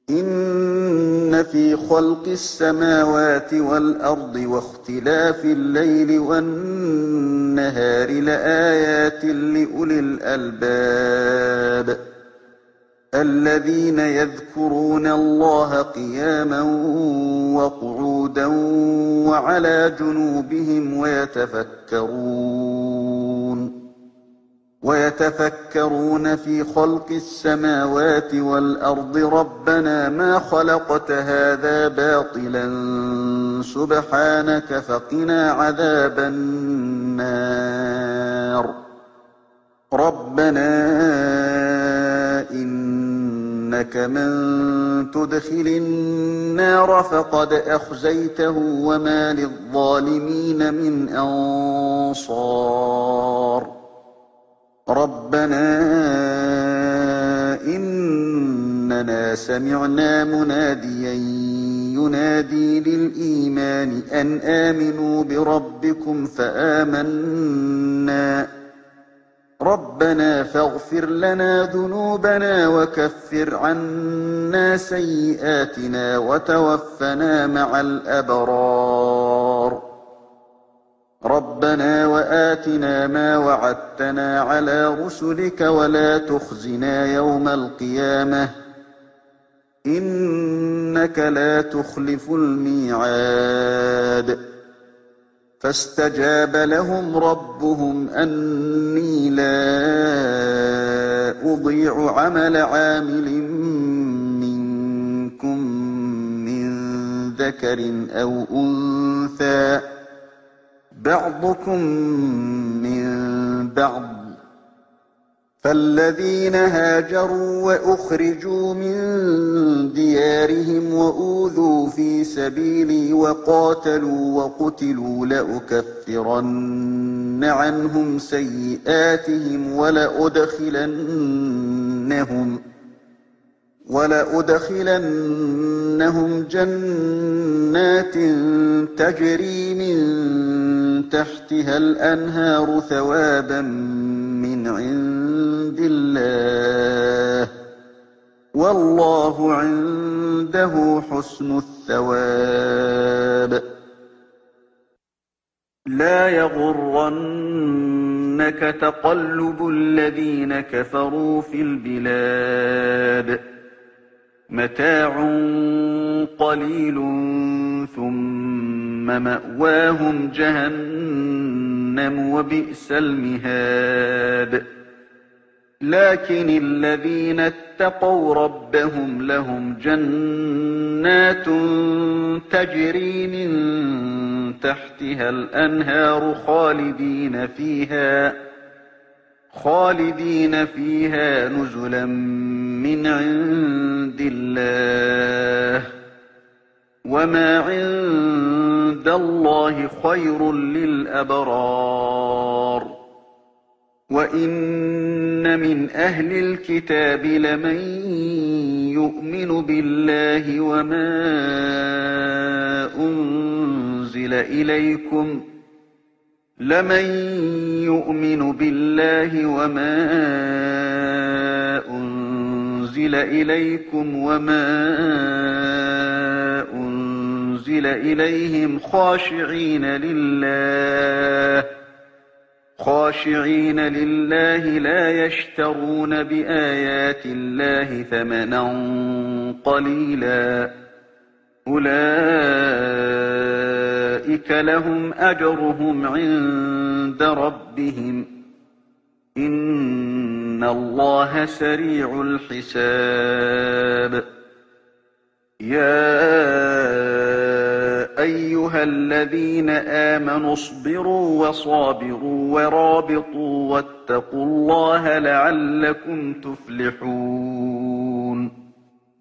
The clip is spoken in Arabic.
إِنَّ فِي خَلْقِ السَّمَاوَاتِ وَالْأَرْضِ وَاخْتِلَافِ اللَّيْلِ وَالنَّهَارِ لَآيَاتٍ لِّأُولِي الْأَلْبَابِ الَّذِينَ يَذْكُرُونَ اللَّهَ قِيَامًا وَقُعُودًا وَعَلَىٰ جُنُوبِهِمْ وَيَتَفَكَّرُونَ فِي خَلْقِ السَّمَاوَاتِ وَالْأَرْضِ رَبَّنَا مَا خَلَقْتَ هَٰذَا بَاطِلًا سُبْحَانَكَ فَقِنَا عَذَابَ النَّارِ رَبَّنَا إِنَّكَ مَن تُدْخِلِ النَّارَ فَقَدْ أَخْزَيْتَهُ وَمَا لِلظَّالِمِينَ مِنْ أَنصَارٍ رَبَّنَا إِنَّنَا سَمِعْنَا مُنَادِيًا يُنَادِي لِلْإِيمَانِ أَنْ آمِنُوا بِرَبِّكُمْ فَآمَنَّا رَبَّنَا فَاغْفِرْ لَنَا ذُنُوبَنَا وَكَفِّرْ عَنَّا سَيِّئَاتِنَا وَتَوَفَّنَا مَعَ الْأَبْرَارِ رَبَّنَا وَآتِنَا مَا وَعَدتَّنَا عَلَىٰ رُسُلِكَ وَلَا تُخْزِنَا يَوْمَ الْقِيَامَةِ ۗ إِنَّكَ لَا تُخْلِفُ الْمِيعَادَ فَاسْتَجَابَ لَهُمْ رَبُّهُمْ أَنِّي لَا أُضِيعُ عَمَلَ عَامِلٍ مِّنكُم مِّن ذَكَرٍ أَوْ أُنثَىٰ بَعْضُكُم مِّن بَعْضٍ ۖ فَالَّذِينَ هَاجَرُوا وَأُخْرِجُوا مِن دِيَارِهِمْ وَأُوذُوا فِي سَبِيلِي وَقَاتَلُوا وَقُتِلُوا لَأُكَفِّرَنَّ عَنْهُمْ سَيِّئَاتِهِمْ وَلَأُدْخِلَنَّهُمْ جَنَّاتٍ تَجْرِي مِن تَحْتِهَا الْأَنْهَارُ ثَوَابًا مِّنْ عِندِ اللَّهِ ۗ وَاللَّهُ عِندَهُ حُسْنُ الثَّوَابِ لَا يَغُرَّنَّكَ تَقَلُّبُ الَّذِينَ كَفَرُوا فِي الْبِلَادِ مَتَاعٌ قَلِيلٌ ثُمَّ مَأْوَاهُمْ جَهَنَّمُ وَبِئْسَ الْمِهَادُ لَٰكِنِ الَّذِينَ اتَّقَوْا رَبَّهُمْ لَهُمْ جَنَّاتٌ تَجْرِي مِن تَحْتِهَا الْأَنْهَارُ خَالِدِينَ فِيهَا نُزُلًا مِّنْ عِندِ اللَّهِ ۗ وَمَا عِندَ اللَّهِ خَيْرٌ لِّلْأَبْرَارِ وَإِنَّ مِنْ أَهْلِ الْكِتَابِ لَمَن يُؤْمِنُ بِاللَّهِ وَمَا أُنزِلَ إِلَيْكُمْ وَمَا أُنزِلَ إِلَيْهِمْ خَاشِعِينَ لِلَّهِ لَا يَشْتَرُونَ بِآيَاتِ اللَّهِ ثَمَنًا قَلِيلًا ۗ أُولَٰئِكَ لَهُمْ أَجْرُهُمْ عِندَ رَبِّهِمْ ۗ إِنَّ اللَّهَ سَرِيعُ الْحِسَابِ يَا أَيُّهَا الَّذِينَ آمَنُوا اصْبِرُوا وَصَابِرُوا وَرَابِطُوا وَاتَّقُوا اللَّهَ لَعَلَّكُمْ تُفْلِحُونَ